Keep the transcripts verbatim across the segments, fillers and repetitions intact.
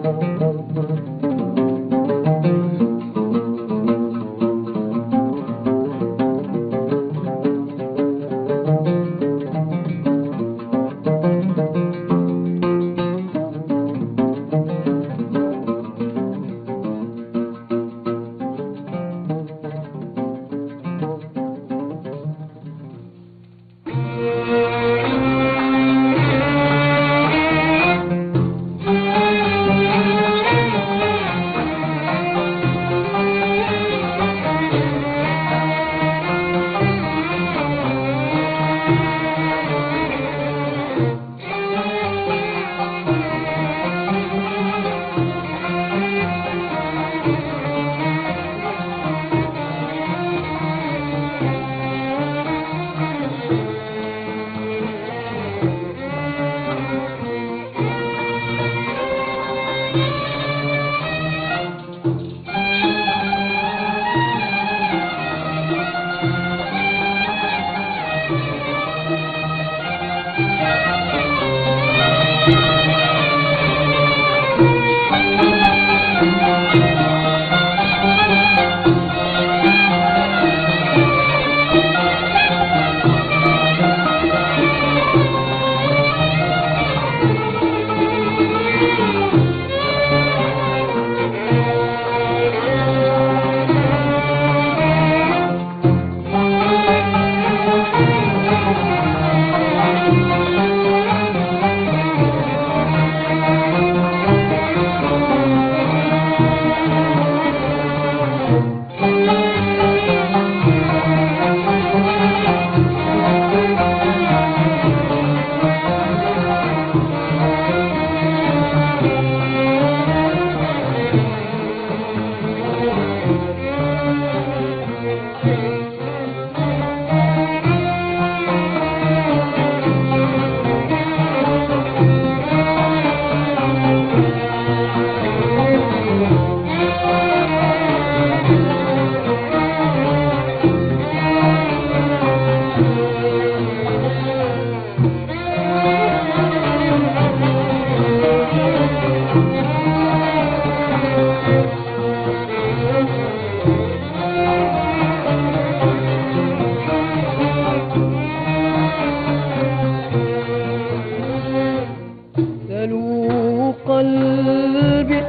قلبي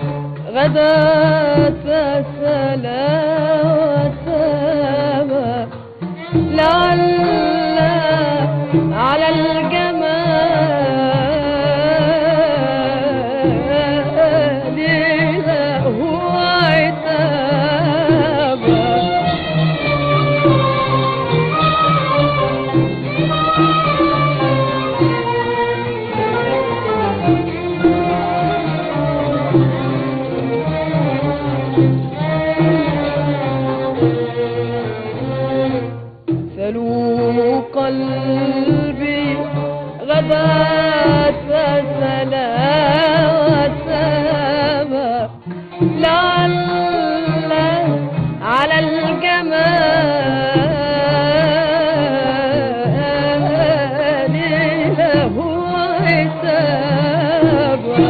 غداة سلامة لعل على الجمال له عتابة. سلوا قلبي غداة سلامة لعل على الجمال له عتابة.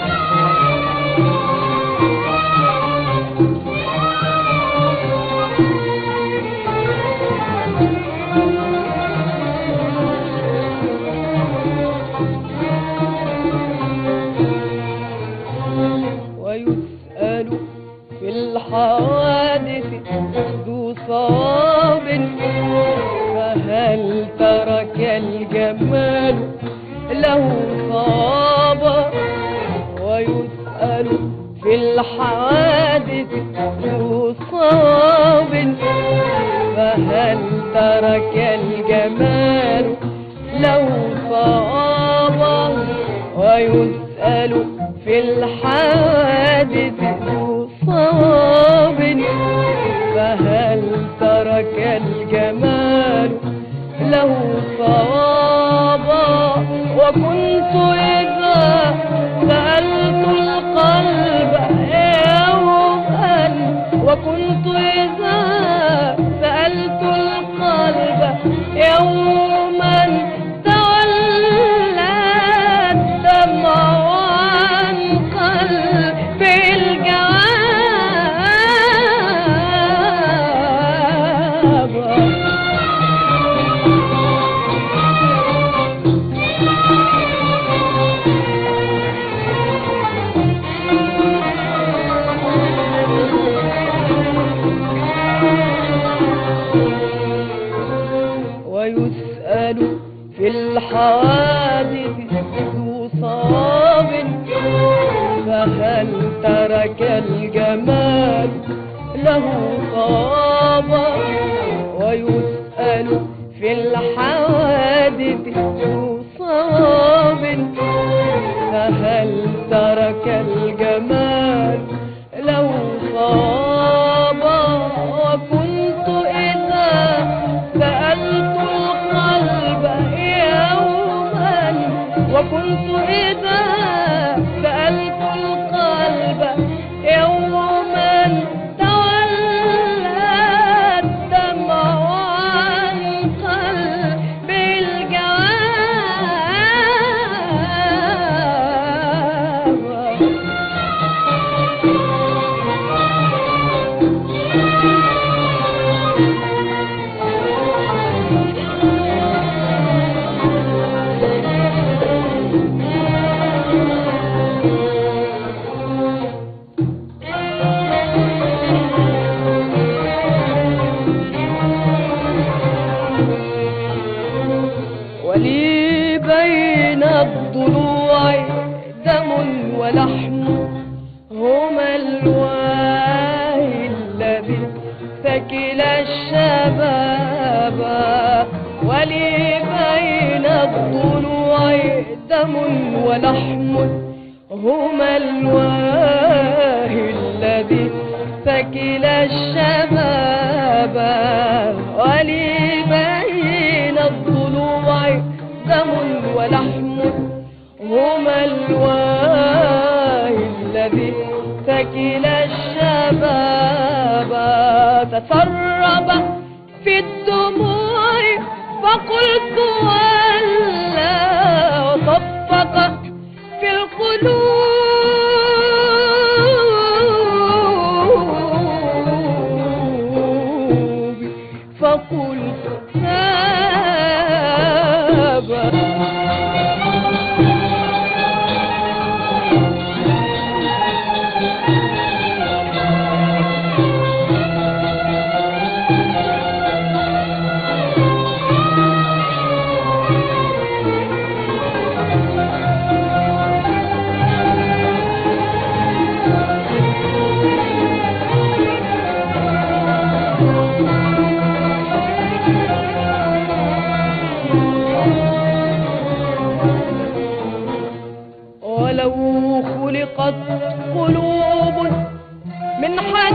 ويسأل في الحوادث ذو صواب فهل ترك الجمال له صوابا. ويسأل في الحوادث ذو صواب فهل ترك الجمال له صوابا. ويسأل في الحوادث ذو صواب فهل ترك الجمال له صوابا. وكنت إذا سألت القلب يوما وكنت إذا سألت القلب يوما تولى الدمع عن قلبي ويسألوا في الحوادث ذو صواب، فهل ترك الجمال له صوابا؟ ويسأل في الحوادث ذو صواب، فهل ترك الجمال له صوابا؟ وكنت إذا سألت القلب يوما، وكنت إذا سألت القلب يوما تولى الدمع عن قلبي ولي بين الضلوع دم ولحم، هما الواهي الذي ثكل الشباب. ولي بين الضلوع دم ولحم، هما الواهي الذي ثكل الشباب. ولي بين الضلوع دم ولحم، هما الواهي الذي ثكل الشباب. تسرب في الدموع فقلت ولا، وصفق في القلوب فقلت تابا. ولو خلقت قلوب من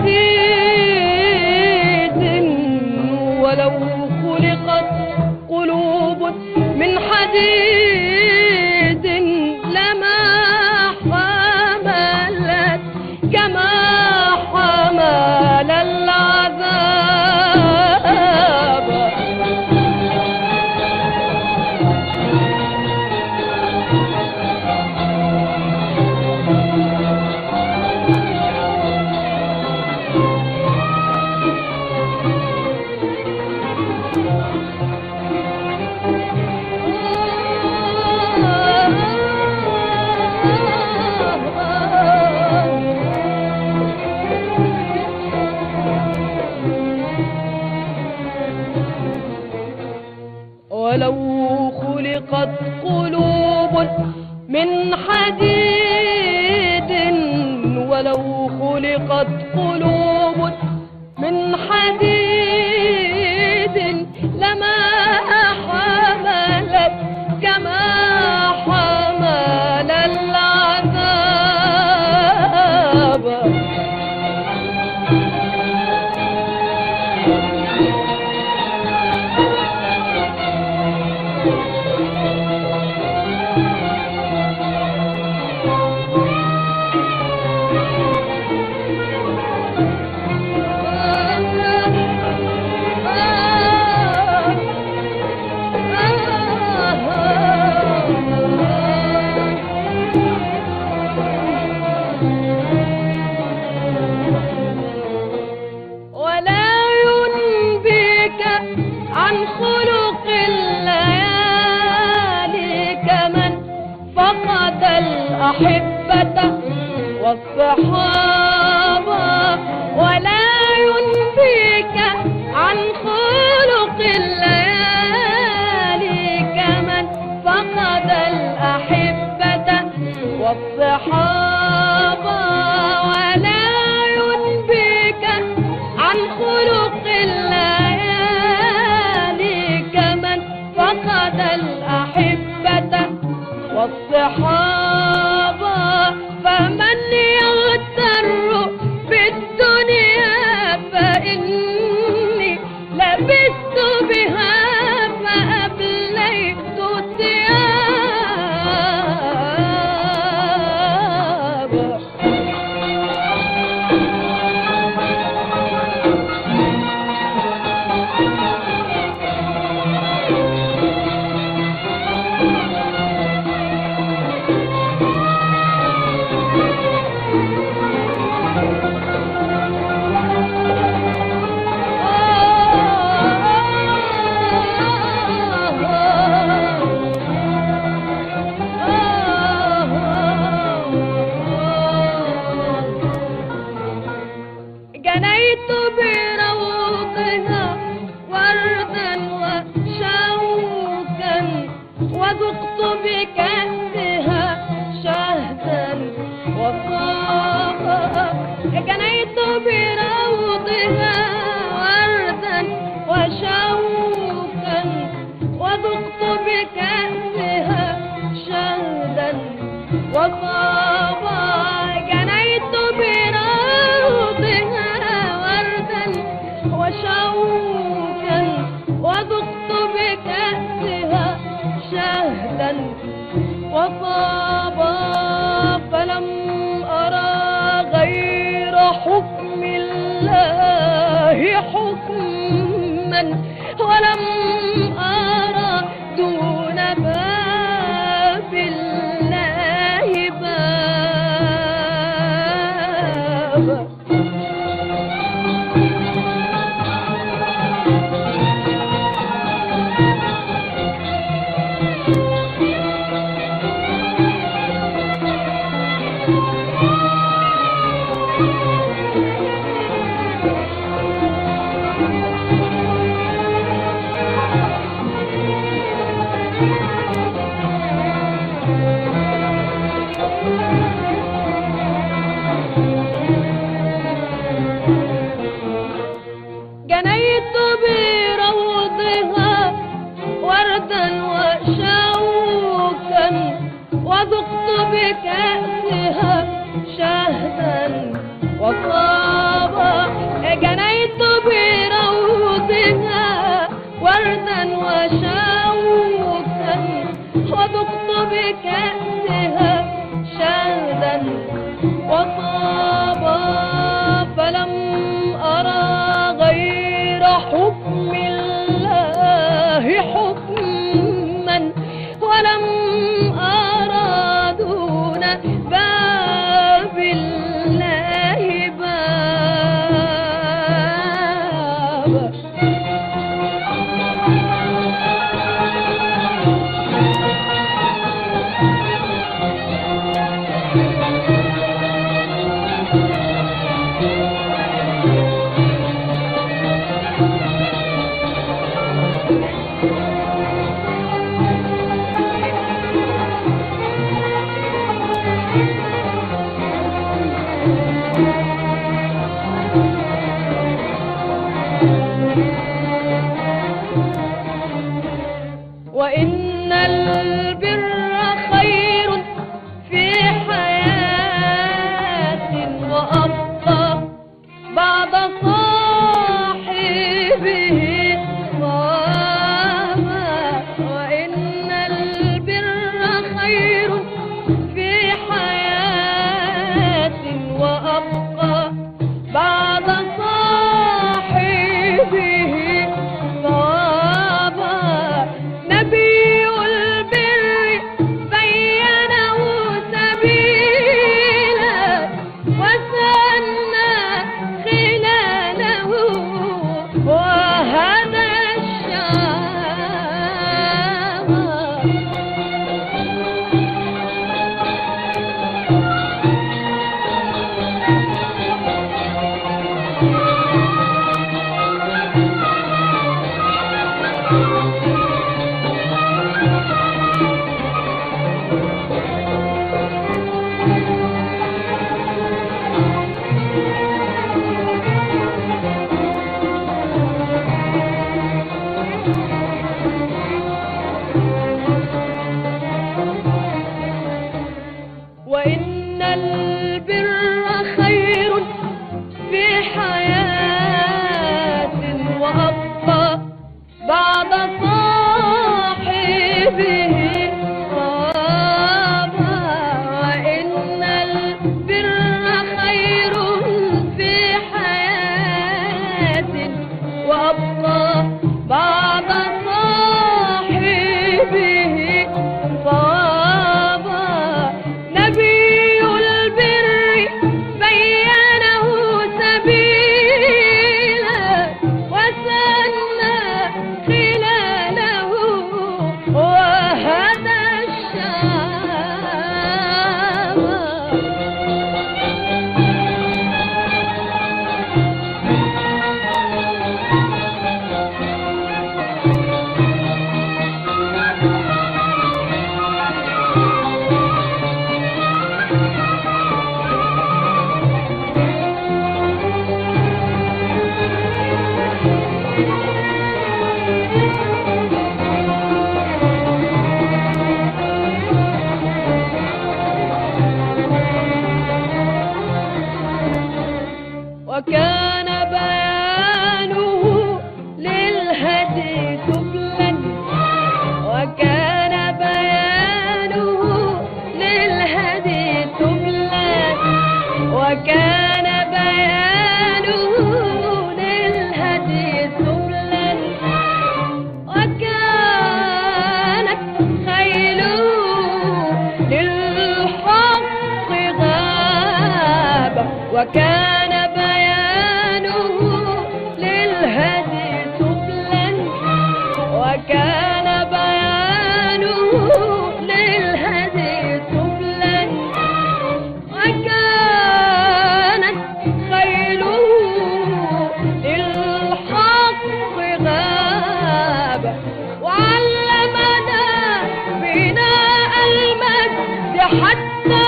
حديد، ولو خلقت قلوب من حديد لما حملت كما حمل العذاب. ولو خلقت قلوب من حديد، ولو خلقت قلوب من حديد لما حملت كما حمل العذاب. عن خلق الليالي كمن فقد الأحبة والصحابة. ولا ينبيك عن خلق الليالي والصحابة، ولا ينبيك عن خلق الليالي كمن فقد الأحبة والصحابة. فمن يغتر بالدنيا فإني لبثت بها فأبليت الثياب. جنيت بروضها وردا وشوكا، وذقت بكأسها شهدا وصابا. جنيت بروضها وردا وشوكا، وذقت بكأسها شهدا وصابا. جنيت بروضها وشوكا، وذقت بكأسها شهدا وطابا. فلم أرى غير حكم الله حكما، ولم أرى دون باب الله بابا. جنيت بروضها وردا وشوكا، وذقت بكأسها شهدا وطابا. جنيت بروضها وردا وشوكا، وذقت بكأسها شهدا وطابا. فلم أرى غير حكم الله حكما، ولم أرى دون باب الله بابا. وإن البر خير في حياة، وأبقى بعد صاحبه صاما. وإن البر خير في حياة، وأبقى بعد صاحبه صاما. نبي البر به صوابا، وإن البر خير في حياة وأبقى بعد صاحبه صوابا. نبي البر بينه سبيلا وسن خلاله وهدى الشعب. وكان بيانه للهدي سبلا، وكان بيانه للهدي سبلا، وكان بيانه للهدي سبلا، وكانت خيله للحق غابة، وكان بيانه للهدي سبلا، وكان بيانه للهدي سبلا، وكانت خيله للحق غابة، وعلمنا بناء المجد حتى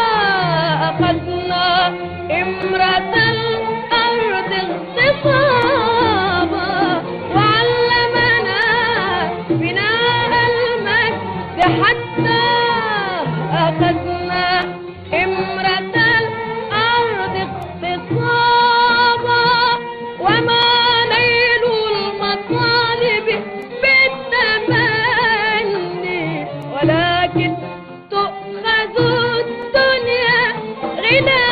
أخذنا إمرة الأرض اغتصابا، وعلمنا بناء المجد حتى أخذنا إمرة الأرض اغتصابا. وما نيل المطالب بالتمني، ولكن تؤخذ الدنيا غنى.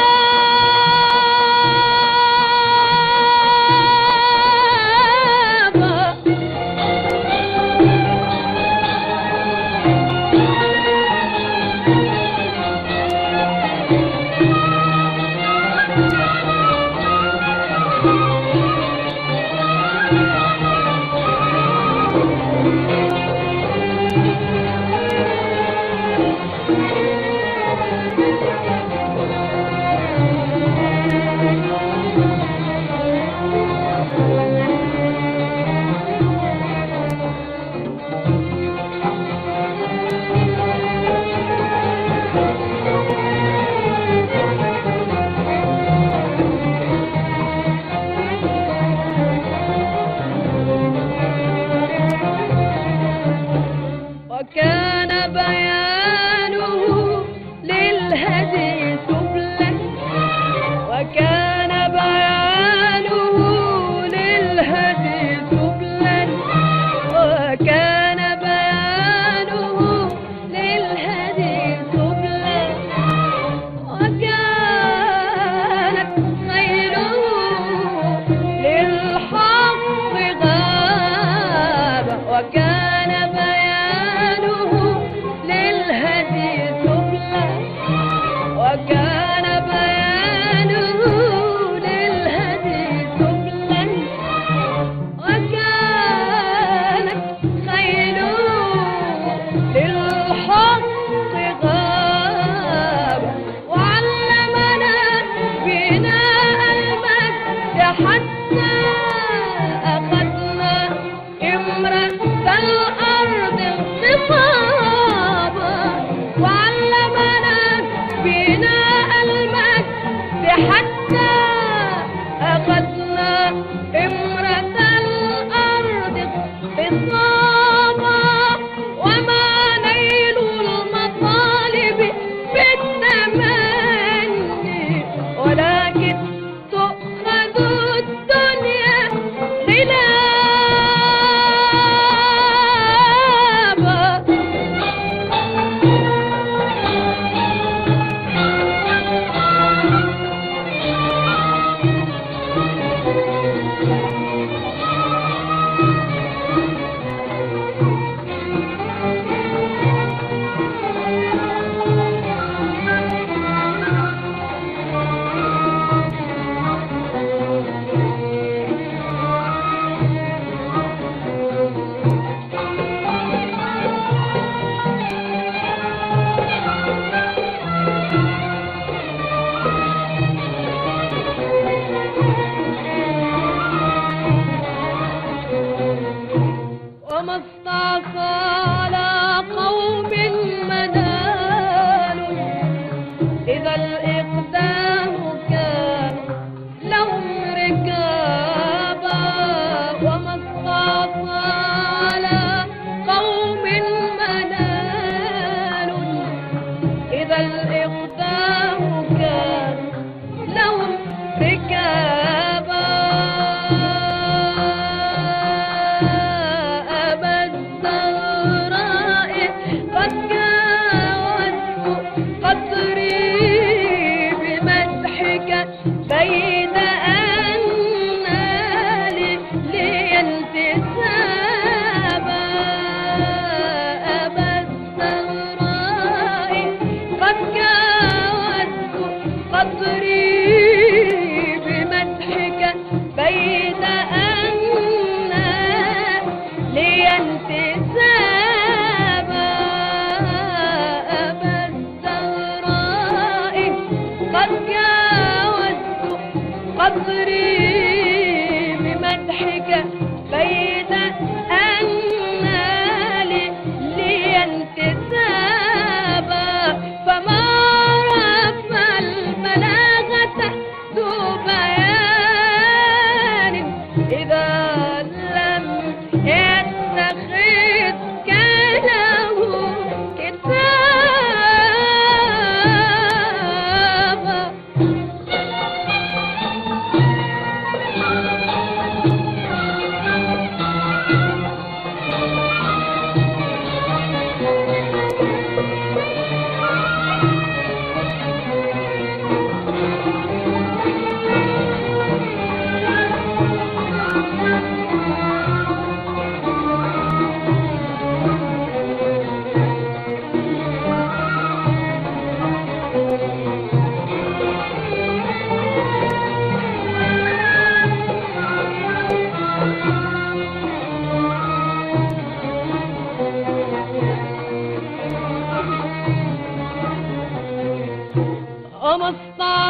وكان بيانه للهدي سبلا، وكان بيانه للهدي سبلا، وكان بيانه للهدي سبلا، وكانت خيله للحق غابة، وكان بيانه للهدي سبلا،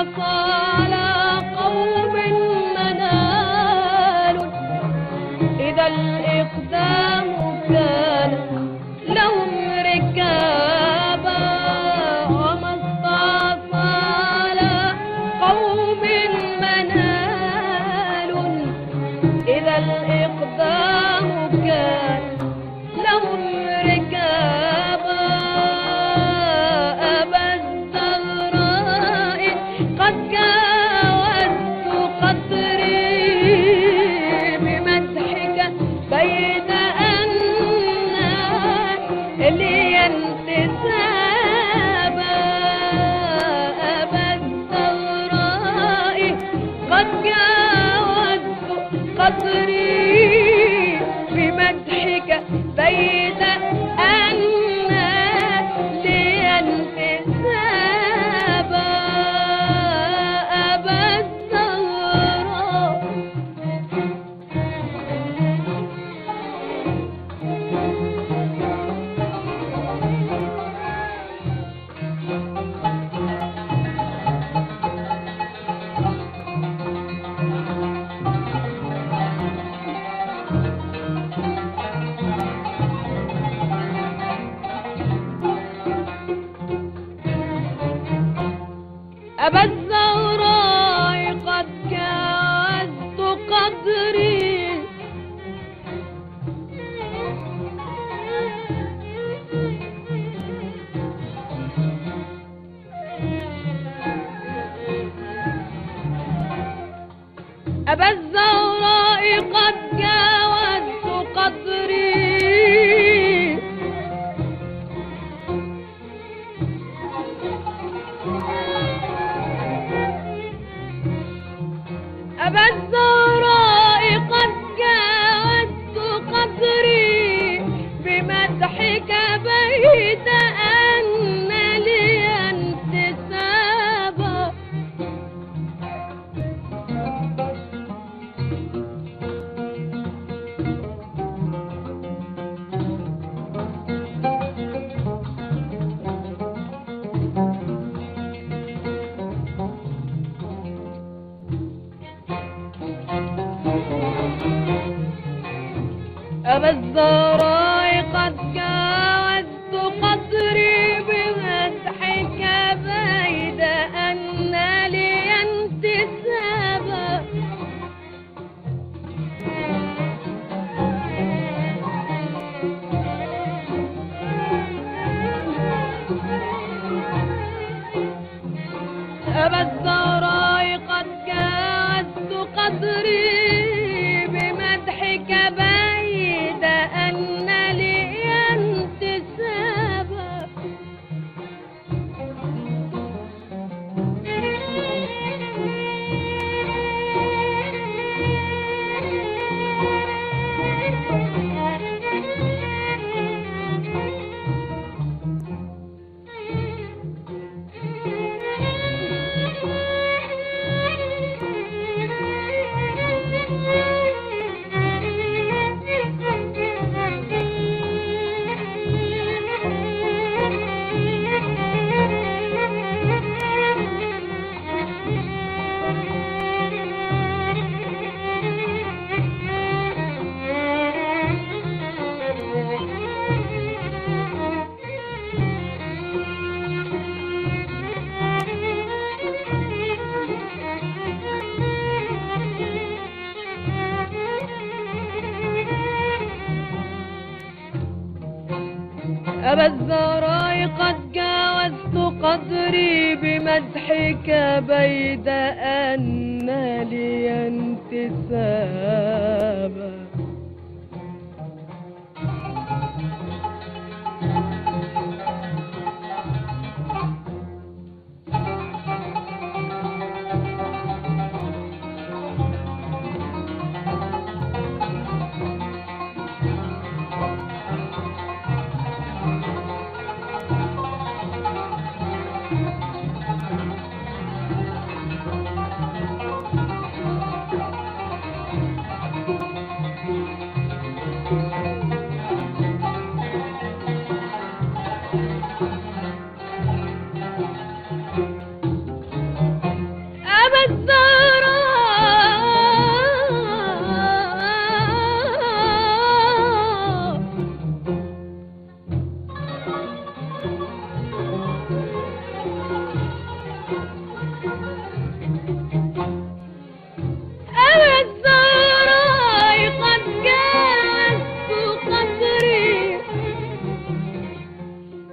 على قوم منال إذا الإقدام كان لهم ركابا وما اصطفى على قوم منال إذا الإقدام كان لهم ركابا أبا الزهراء قد جاوزت قدري بمدحك بيد أن لي انتسابا أبا الزهراء قد جاوزت قدري بمدحك بيد أن لي انتسابا أبا الزهراء أبا الزهراء قد جاوزت قدري أبا الزهراء قد جاوزت قدري أبا الزهراء قد جاوزت قدري بمدحك بيد أن لي انتسابا أبا الزهراء قد جاوزت قدري بمدحك بيد أن لي انتسابا أبا الزهراء قد جاوزت قدري بمدحك بيد أن لي انتسابا أبا الزهراء قد جاوزت قدري بمدحك بيد أن لي انتسابا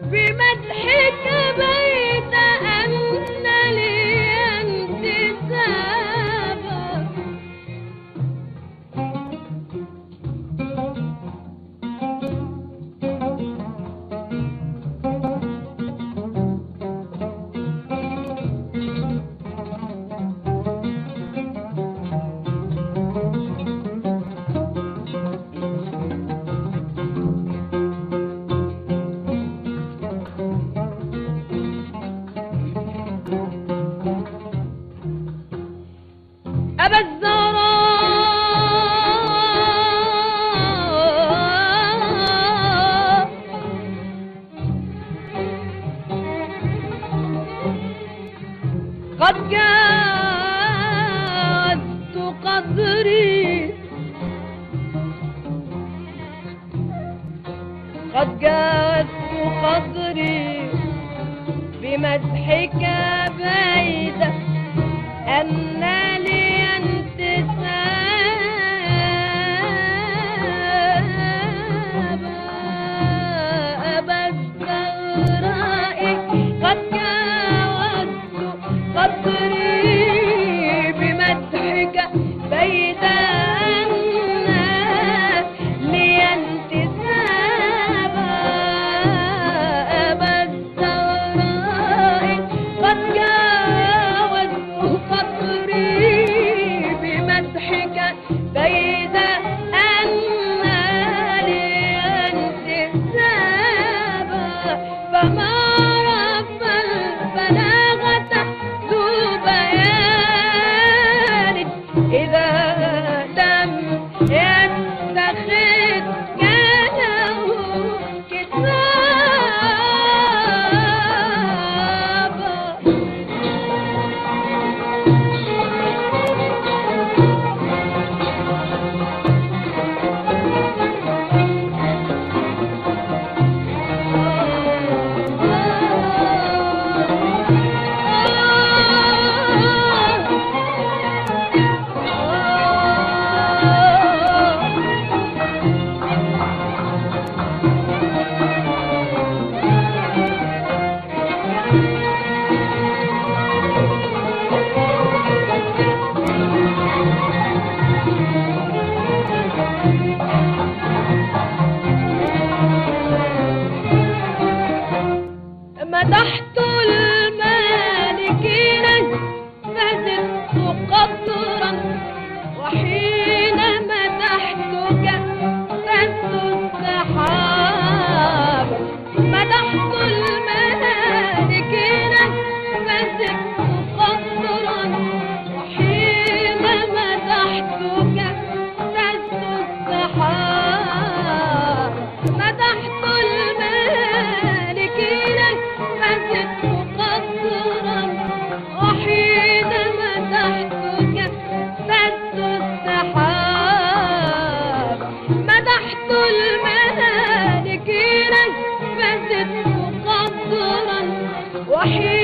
بمدحك بيت أن لي انتسابا. أبا الزهراء قد جاوزت قدري، قد جاوزت قدري بمدحك بيد أن لي انتسابا. أبا الزهراء قد جاوزت قدري بمدحك بيد أن لي انتسابا. أبا الزهراء قد جاوزت قدري بمدحك بيد أن لي انتسابا. فما رب البلاغة ذو بيان إذا لم يتخذ كلام كتابا. مدحت المالكين فزدت قدرا، وحين مدحتك فزت السحاب. مدحت المالكين فزدت قدرا، وحين مدحتك فزت السحاب. مدحت المالكين فزدت قدرا، وحين مدحتك فزت السحاب. مدحت المالكين فزدت قدرا، وحين